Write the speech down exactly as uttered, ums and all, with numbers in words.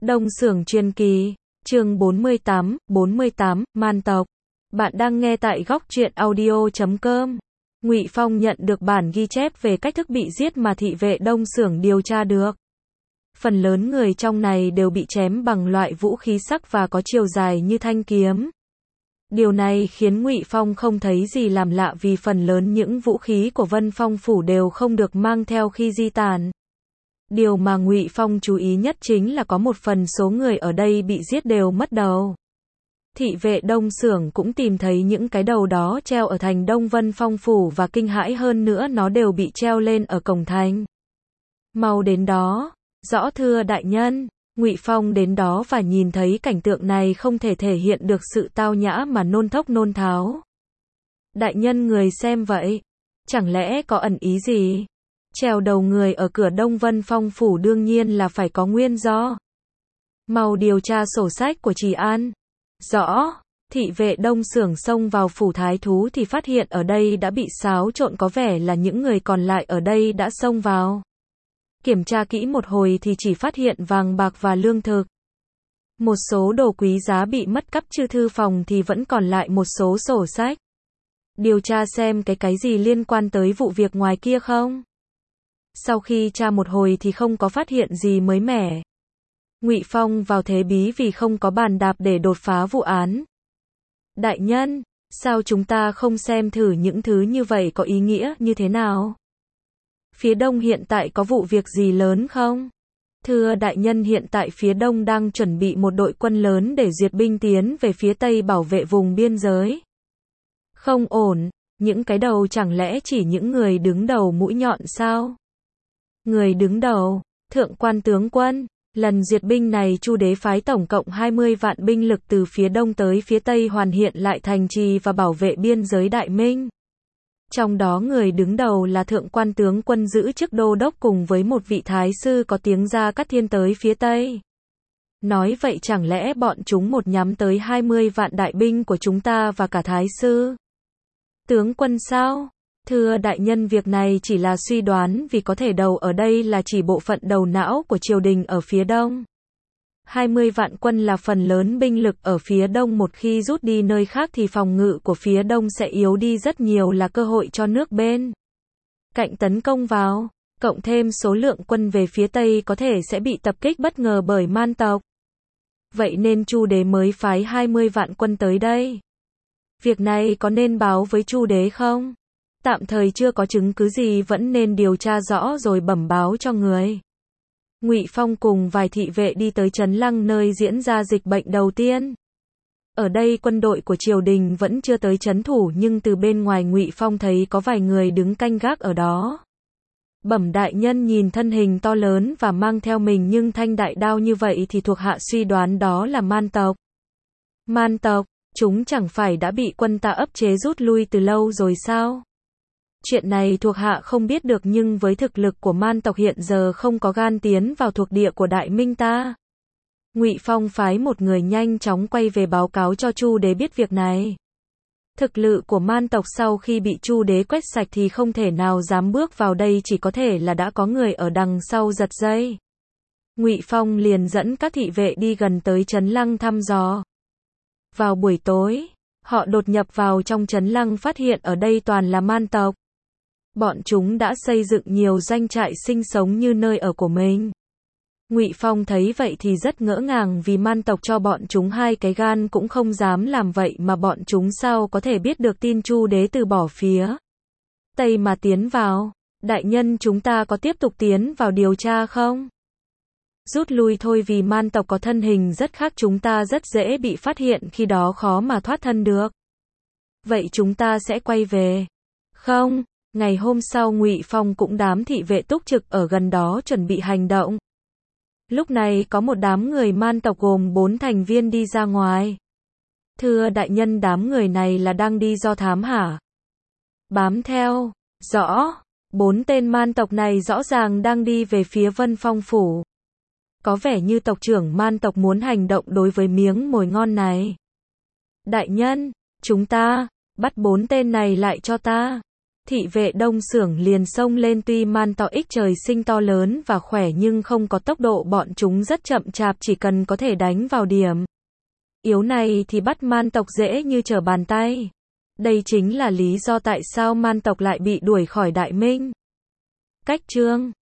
Đông Xưởng Truyền Kỳ, chương bốn mươi tám, bốn mươi tám, Man Tộc. Bạn đang nghe tại góc truyện audio chấm com. Ngụy Phong nhận được bản ghi chép về cách thức bị giết mà thị vệ Đông Xưởng điều tra được. Phần lớn người trong này đều bị chém bằng loại vũ khí sắc và có chiều dài như thanh kiếm. Điều này khiến Ngụy Phong không thấy gì làm lạ vì phần lớn những vũ khí của Vân Phong phủ đều không được mang theo khi di tản. Điều mà Ngụy Phong chú ý nhất chính là có một phần số người ở đây bị giết đều mất đầu. Thị vệ Đông Xưởng cũng tìm thấy những cái đầu đó treo ở thành Đông Vân Phong phủ và kinh hãi hơn nữa nó đều bị treo lên ở cổng thành. Mau đến đó, rõ thưa đại nhân. Ngụy Phong đến đó và nhìn thấy cảnh tượng này không thể thể hiện được sự tao nhã mà nôn thốc nôn tháo. Đại nhân người xem vậy, chẳng lẽ có ẩn ý gì? Treo đầu người ở cửa Đông Vân Phong phủ đương nhiên là phải có nguyên do. Mau điều tra sổ sách của Trì An. Rõ, thị vệ Đông Xưởng xông vào phủ thái thú thì phát hiện ở đây đã bị xáo trộn, có vẻ là những người còn lại ở đây đã xông vào. Kiểm tra kỹ một hồi thì chỉ phát hiện vàng bạc và lương thực. Một số đồ quý giá bị mất cắp, chứ thư phòng thì vẫn còn lại một số sổ sách. Điều tra xem cái cái gì liên quan tới vụ việc ngoài kia không? Sau khi tra một hồi thì không có phát hiện gì mới mẻ. Ngụy Phong vào thế bí vì không có bàn đạp để đột phá vụ án. Đại nhân, sao chúng ta không xem thử những thứ như vậy có ý nghĩa như thế nào? Phía đông hiện tại có vụ việc gì lớn không? Thưa đại nhân, hiện tại phía đông đang chuẩn bị một đội quân lớn để duyệt binh tiến về phía tây bảo vệ vùng biên giới. Không ổn, những cái đầu chẳng lẽ chỉ những người đứng đầu mũi nhọn sao? Người đứng đầu, thượng quan tướng quân, lần duyệt binh này Chu đế phái tổng cộng hai mươi vạn binh lực từ phía đông tới phía tây hoàn hiện lại thành trì và bảo vệ biên giới Đại Minh. Trong đó người đứng đầu là thượng quan tướng quân giữ chức đô đốc cùng với một vị thái sư có tiếng Gia Cát Thiên tới phía tây. Nói vậy chẳng lẽ bọn chúng một nhắm tới hai mươi vạn đại binh của chúng ta và cả thái sư? Tướng quân sao? Thưa đại nhân, việc này chỉ là suy đoán vì có thể đầu ở đây là chỉ bộ phận đầu não của triều đình ở phía đông. hai mươi vạn quân là phần lớn binh lực ở phía đông, một khi rút đi nơi khác thì phòng ngự của phía đông sẽ yếu đi rất nhiều, là cơ hội cho nước bên cạnh tấn công vào, cộng thêm số lượng quân về phía tây có thể sẽ bị tập kích bất ngờ bởi man tộc. Vậy nên Chu đế mới phái hai mươi vạn quân tới đây. Việc này có nên báo với Chu đế không? Tạm thời chưa có chứng cứ gì, vẫn nên điều tra rõ rồi bẩm báo cho người. Ngụy Phong cùng vài thị vệ đi tới Trấn Lăng nơi diễn ra dịch bệnh đầu tiên. Ở đây quân đội của triều đình vẫn chưa tới trấn thủ, nhưng từ bên ngoài Ngụy Phong thấy có vài người đứng canh gác ở đó. Bẩm đại nhân, nhìn thân hình to lớn và mang theo mình nhưng thanh đại đao như vậy thì thuộc hạ suy đoán đó là man tộc. Man tộc, chúng chẳng phải đã bị quân ta áp chế rút lui từ lâu rồi sao? Chuyện này thuộc hạ không biết được, nhưng với thực lực của man tộc hiện giờ không có gan tiến vào thuộc địa của Đại Minh ta. Ngụy Phong phái một người nhanh chóng quay về báo cáo cho Chu đế biết việc này. Thực lực của man tộc sau khi bị Chu đế quét sạch thì không thể nào dám bước vào đây, chỉ có thể là đã có người ở đằng sau giật dây. Ngụy Phong liền dẫn các thị vệ đi gần tới Trấn Lăng thăm dò. Vào buổi tối, họ đột nhập vào trong Trấn Lăng, phát hiện ở đây toàn là man tộc. Bọn chúng đã xây dựng nhiều doanh trại sinh sống như nơi ở của mình. Ngụy Phong thấy vậy thì rất ngỡ ngàng, vì man tộc cho bọn chúng hai cái gan cũng không dám làm vậy, mà bọn chúng sao có thể biết được tin Chu đế từ bỏ phía tây mà tiến vào? Đại nhân, chúng ta có tiếp tục tiến vào điều tra không? Rút lui thôi, vì man tộc có thân hình rất khác chúng ta, rất dễ bị phát hiện, khi đó khó mà thoát thân được. Vậy chúng ta sẽ quay về? Không. Ngày hôm sau Ngụy Phong cũng đám thị vệ túc trực ở gần đó chuẩn bị hành động. Lúc này có một đám người man tộc gồm bốn thành viên đi ra ngoài. Thưa đại nhân, đám người này là đang đi do thám hả? Bám theo. Rõ. Bốn tên man tộc này rõ ràng đang đi về phía Vân Phong phủ. Có vẻ như tộc trưởng man tộc muốn hành động đối với miếng mồi ngon này. Đại nhân, chúng ta bắt bốn tên này lại cho ta. Thị vệ Đông Xưởng liền xông lên, tuy man tộc ích trời sinh to lớn và khỏe nhưng không có tốc độ, bọn chúng rất chậm chạp, chỉ cần có thể đánh vào điểm yếu này thì bắt man tộc dễ như trở bàn tay. Đây chính là lý do tại sao man tộc lại bị đuổi khỏi Đại Minh. Cách chương